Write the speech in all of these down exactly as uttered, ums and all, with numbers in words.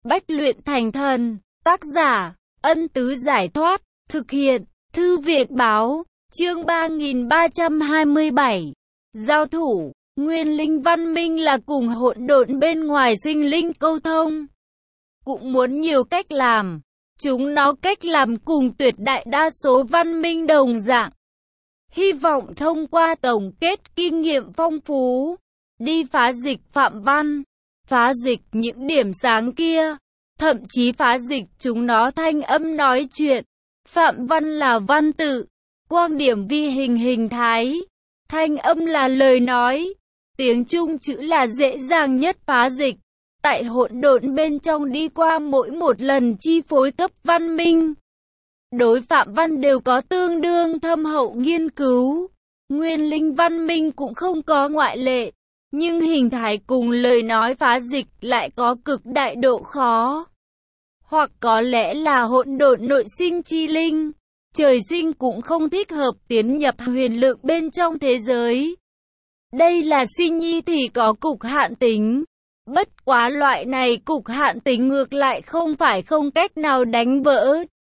Bách luyện thành thần. Tác giả, Ân Tứ Giải Thoát. Thực hiện, Thư viện Báo. Chương ba nghìn ba trăm hai mươi bảy. Giao thủ. Nguyên linh văn minh là cùng hỗn độn bên ngoài sinh linh câu thông. Cũng muốn nhiều cách làm. Chúng nó cách làm cùng tuyệt đại đa số văn minh đồng dạng. Hy vọng thông qua tổng kết kinh nghiệm phong phú, đi phá dịch phạm văn, phá dịch những điểm sáng kia, thậm chí phá dịch chúng nó thanh âm nói chuyện. Phạm văn là văn tự, quang điểm vi hình hình thái, thanh âm là lời nói, tiếng Trung chữ là dễ dàng nhất phá dịch. Tại hỗn độn bên trong đi qua mỗi một lần chi phối cấp văn minh, đối phạm văn đều có tương đương thâm hậu nghiên cứu. Nguyên linh văn minh cũng không có ngoại lệ, nhưng hình thái cùng lời nói phá dịch lại có cực đại độ khó. Hoặc có lẽ là hỗn độn nội sinh chi linh, trời sinh cũng không thích hợp tiến nhập huyền lượng bên trong thế giới. Đây là sinh nhi thì có cục hạn tính. Bất quá loại này cục hạn tính ngược lại không phải không cách nào đánh vỡ.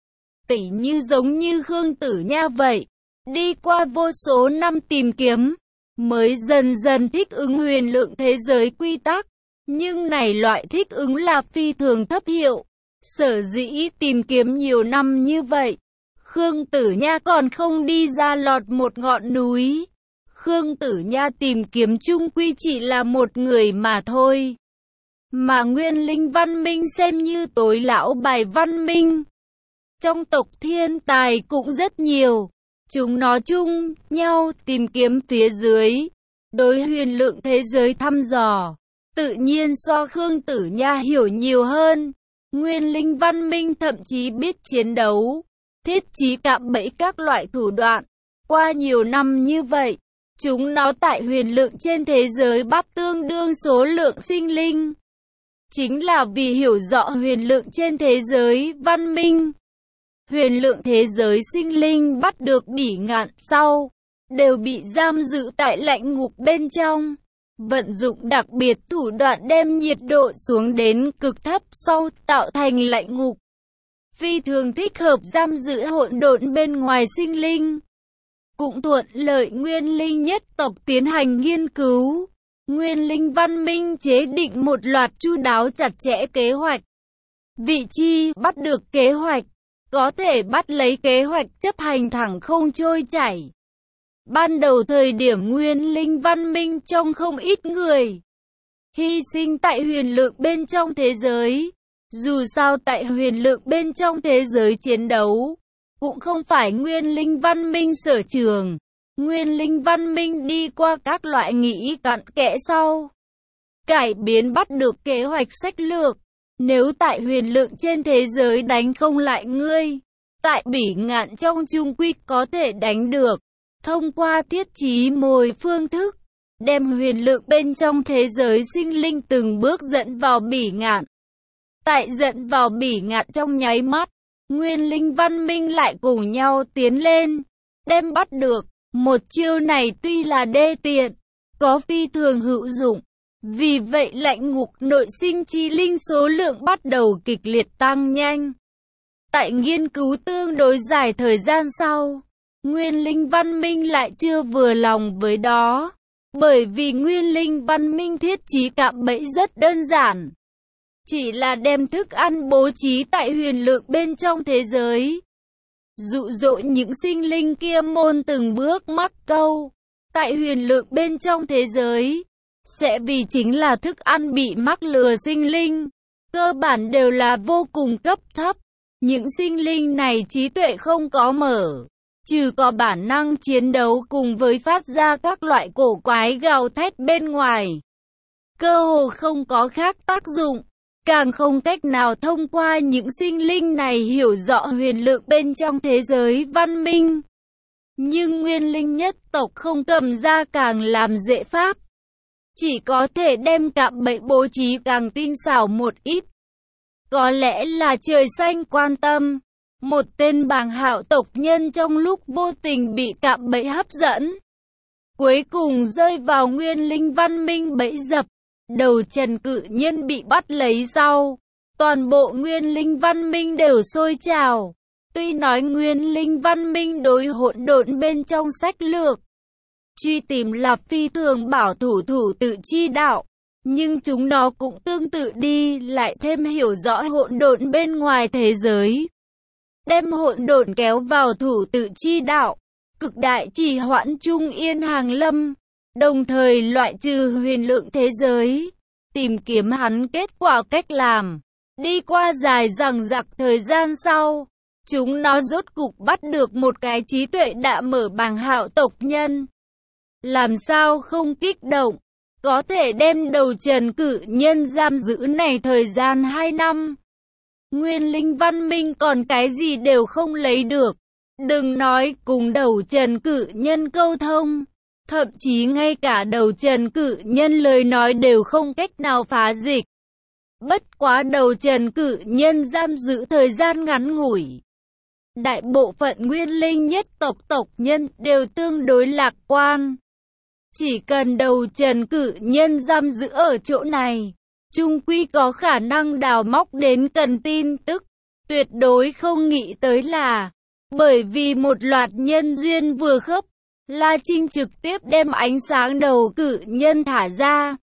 Tỉ như giống như Khương Tử Nha vậy, đi qua vô số năm tìm kiếm, mới dần dần thích ứng huyền lượng thế giới quy tắc. Nhưng này loại thích ứng là phi thường thấp hiệu. Sở dĩ tìm kiếm nhiều năm như vậy, Khương Tử Nha còn không đi ra lọt một ngọn núi. Khương Tử Nha tìm kiếm chung quy chỉ là một người mà thôi. Mà nguyên linh văn minh xem như tối lão bài văn minh. Trong tộc thiên tài cũng rất nhiều. Chúng nó chung nhau tìm kiếm phía dưới. Đối huyền lượng thế giới thăm dò, tự nhiên so Khương Tử Nha hiểu nhiều hơn. Nguyên linh văn minh thậm chí biết chiến đấu, thiết trí cạm bẫy các loại thủ đoạn. Qua nhiều năm như vậy, chúng nó tại huyền lượng trên thế giới bắt tương đương số lượng sinh linh. Chính là vì hiểu rõ huyền lượng trên thế giới văn minh. Huyền lượng thế giới sinh linh bắt được bỉ ngạn sau, đều bị giam giữ tại lạnh ngục bên trong. Vận dụng đặc biệt thủ đoạn đem nhiệt độ xuống đến cực thấp sau tạo thành lạnh ngục. Phi thường thích hợp giam giữ hỗn độn bên ngoài sinh linh. Cũng thuận lợi nguyên linh nhất tộc tiến hành nghiên cứu. Nguyên linh văn minh chế định một loạt chu đáo chặt chẽ kế hoạch. Vị chi bắt được kế hoạch, có thể bắt lấy kế hoạch chấp hành thẳng không trôi chảy. Ban đầu thời điểm nguyên linh văn minh trong không ít người hy sinh tại huyền lượng bên trong thế giới. Dù sao tại huyền lượng bên trong thế giới chiến đấu, cũng không phải nguyên linh văn minh sở trường. Nguyên linh văn minh đi qua các loại nghĩ cặn kẽ sau, cải biến bắt được kế hoạch sách lược. Nếu tại huyền lượng trên thế giới đánh không lại ngươi, tại bỉ ngạn trong trung quy có thể đánh được. Thông qua thiết trí mồi phương thức, đem huyền lượng bên trong thế giới sinh linh từng bước dẫn vào bỉ ngạn. Tại dẫn vào bỉ ngạn trong nháy mắt, nguyên linh văn minh lại cùng nhau tiến lên, đem bắt được. Một chiêu này tuy là đê tiện, có phi thường hữu dụng. Vì vậy lạnh ngục nội sinh chi linh số lượng bắt đầu kịch liệt tăng nhanh. Tại nghiên cứu tương đối dài thời gian sau, nguyên linh văn minh lại chưa vừa lòng với đó. Bởi vì nguyên linh văn minh thiết trí cạm bẫy rất đơn giản. Chỉ là đem thức ăn bố trí tại huyền lượng bên trong thế giới, dụ dỗ những sinh linh kia môn từng bước mắc câu. Tại huyền lượng bên trong thế giới, sẽ vì chính là thức ăn bị mắc lừa sinh linh, cơ bản đều là vô cùng cấp thấp. Những sinh linh này trí tuệ không có mở, trừ có bản năng chiến đấu cùng với phát ra các loại cổ quái gào thét bên ngoài, cơ hồ không có khác tác dụng. Càng không cách nào thông qua những sinh linh này hiểu rõ huyền lượng bên trong thế giới văn minh. Nhưng nguyên linh nhất tộc không cầm ra càng làm dễ pháp. Chỉ có thể đem cạm bẫy bố trí càng tinh xảo một ít. Có lẽ là trời xanh quan tâm. Một tên bàng hạo tộc nhân trong lúc vô tình bị cạm bẫy hấp dẫn, cuối cùng rơi vào nguyên linh văn minh bẫy dập. Đầu Trần Cự Nhân bị bắt lấy sau, toàn bộ nguyên linh văn minh đều sôi trào. Tuy nói nguyên linh văn minh đối hỗn độn bên trong sách lược truy tìm là phi thường bảo thủ thủ tự chi đạo, nhưng chúng nó cũng tương tự đi lại thêm hiểu rõ hỗn độn bên ngoài thế giới, đem hỗn độn kéo vào thủ tự chi đạo, cực đại trì hoãn trung yên hàng lâm, đồng thời loại trừ huyền lượng thế giới, tìm kiếm hắn kết quả cách làm. Đi qua dài dằng dặc thời gian sau, chúng nó rốt cục bắt được một cái trí tuệ đã mở bàng hạo tộc nhân. Làm sao không kích động, có thể đem đầu Trần Cự Nhân giam giữ này thời gian hai năm. Nguyên linh văn minh còn cái gì đều không lấy được, đừng nói cùng đầu Trần Cự Nhân câu thông, thậm chí ngay cả đầu Trần Cự Nhân lời nói đều không cách nào phá dịch. Bất quá đầu Trần Cự Nhân giam giữ thời gian ngắn ngủi, đại bộ phận nguyên linh nhất tộc tộc nhân đều tương đối lạc quan. Chỉ cần đầu Trần Cự Nhân giam giữ ở chỗ này, chung quy có khả năng đào móc đến cần tin tức. Tuyệt đối không nghĩ tới là, bởi vì một loạt nhân duyên vừa khớp, La Trinh trực tiếp đem ánh sáng đầu Cự Nhân thả ra.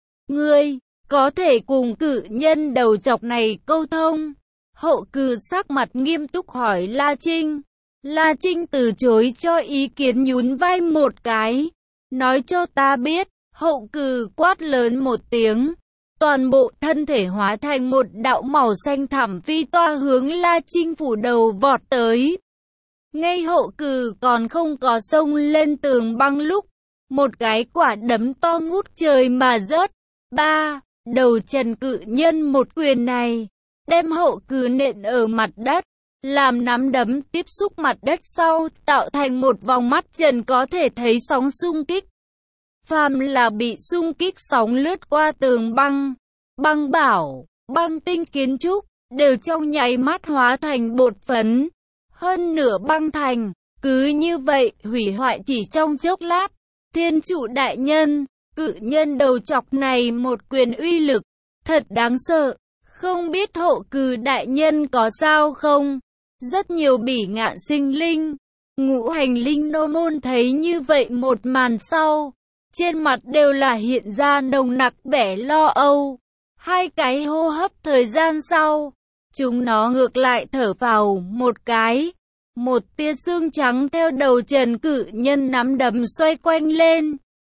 Ngươi có thể cùng Cự Nhân đầu chọc này câu thông? Hậu Cừ sắc mặt nghiêm túc hỏi La Trinh. La Trinh từ chối cho ý kiến, nhún vai một cái. Nói cho ta biết. Hậu Cừ quát lớn một tiếng. Toàn bộ thân thể hóa thành một đạo màu xanh thẳm phi toa hướng La Trinh phủ đầu vọt tới. Ngay Hậu Cừ còn không có xông lên tường băng lúc, một cái quả đấm to ngút trời mà rớt. Ba, đầu Trần Cự Nhân một quyền này, đem Hậu Cừ nện ở mặt đất, làm nắm đấm tiếp xúc mặt đất sau, tạo thành một vòng mắt trần có thể thấy sóng xung kích. Phàm là bị xung kích sóng lướt qua tường băng, băng bảo, băng tinh kiến trúc, đều trong nháy mắt hóa thành bột phấn. Hơn nửa băng thành, cứ như vậy, hủy hoại chỉ trong chốc lát. Thiên Trụ đại nhân, Cự Nhân đầu chọc này một quyền uy lực, thật đáng sợ. Không biết Hậu Cừ đại nhân có sao không? Rất nhiều bỉ ngạn sinh linh, ngũ hành linh nô môn thấy như vậy một màn sau, trên mặt đều là hiện ra nồng nặc vẻ lo âu. Hai cái hô hấp thời gian sau, chúng nó ngược lại thở vào một cái. Một tia xương trắng theo đầu Trần Cự Nhân nắm đấm xoay quanh lên.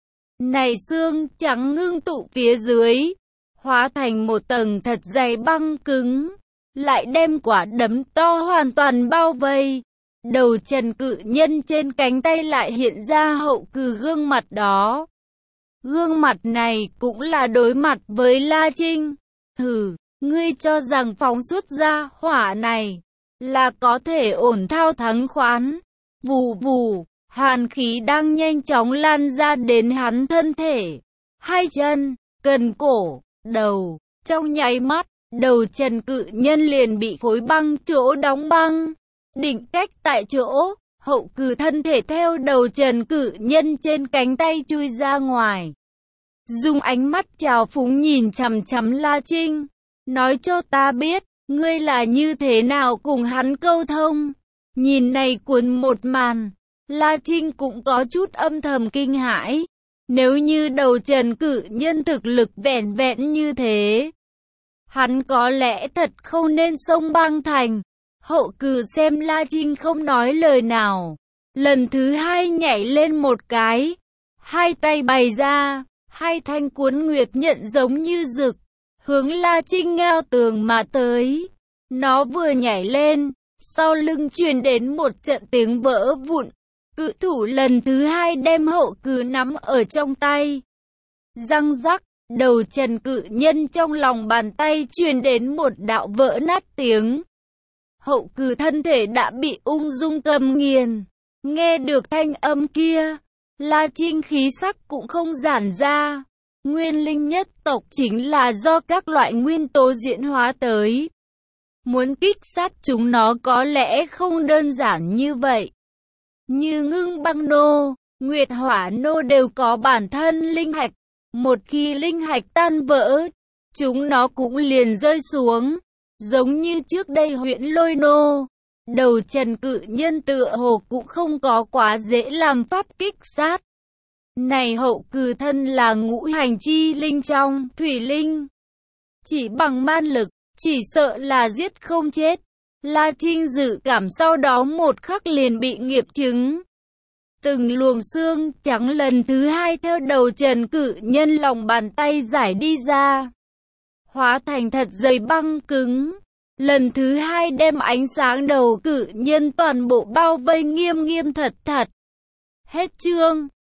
Này xương trắng ngưng tụ phía dưới, hóa thành một tầng thật dày băng cứng, lại đem quả đấm to hoàn toàn bao vây. Đầu Trần Cự Nhân trên cánh tay lại hiện ra Hậu Cừ gương mặt đó. Gương mặt này cũng là đối mặt với La Trinh. Hừ, ngươi cho rằng phóng xuất ra hỏa này là có thể ổn thao thắng khoán. Vù vù, hàn khí đang nhanh chóng lan ra đến hắn thân thể. Hai chân, cần cổ, đầu, trong nháy mắt, đầu Trần Cự Nhân liền bị khối băng chỗ đóng băng. Định cách tại chỗ, Hậu Cừ thân thể theo đầu Trần Cự Nhân trên cánh tay chui ra ngoài. Dùng ánh mắt trào phúng nhìn chằm chằm La Trinh. Nói cho ta biết, ngươi là như thế nào cùng hắn câu thông. Nhìn này cuốn một màn, La Trinh cũng có chút âm thầm kinh hãi. Nếu như đầu Trần Cự Nhân thực lực vẹn vẹn như thế, hắn có lẽ thật không nên xông băng thành. Hậu Cừ xem La Trinh không nói lời nào, lần thứ hai nhảy lên một cái, hai tay bày ra, hai thanh cuốn nguyệt nhận giống như rực, hướng La Trinh ngao tường mà tới. Nó vừa nhảy lên, sau lưng truyền đến một trận tiếng vỡ vụn. Cự thủ lần thứ hai đem Hậu Cừ nắm ở trong tay. Răng rắc, đầu Trần Cự Nhân trong lòng bàn tay truyền đến một đạo vỡ nát tiếng. Hậu Cừ thân thể đã bị ung dung cầm nghiền. Nghe được thanh âm kia, La Trinh khí sắc cũng không giãn ra. Nguyên linh nhất tộc chính là do các loại nguyên tố diễn hóa tới. Muốn kích sát chúng nó có lẽ không đơn giản như vậy. Như ngưng băng nô, nguyệt hỏa nô đều có bản thân linh hạch. Một khi linh hạch tan vỡ, chúng nó cũng liền rơi xuống. Giống như trước đây huyện Lôi Nô, đầu Trần Cự Nhân tựa hồ cũng không có quá dễ làm pháp kích sát. Này hậu cừ thân là ngũ hành chi linh trong thủy linh, chỉ bằng man lực, chỉ sợ là giết không chết. La Trinh dự cảm sau đó một khắc liền bị nghiệp chứng. Từng luồng xương trắng lần thứ hai theo đầu Trần Cự Nhân lòng bàn tay giải đi ra, hóa thành thật dày băng cứng. Lần thứ hai đem ánh sáng đầu Cự Nhân toàn bộ bao vây nghiêm nghiêm thật thật. Hết chương.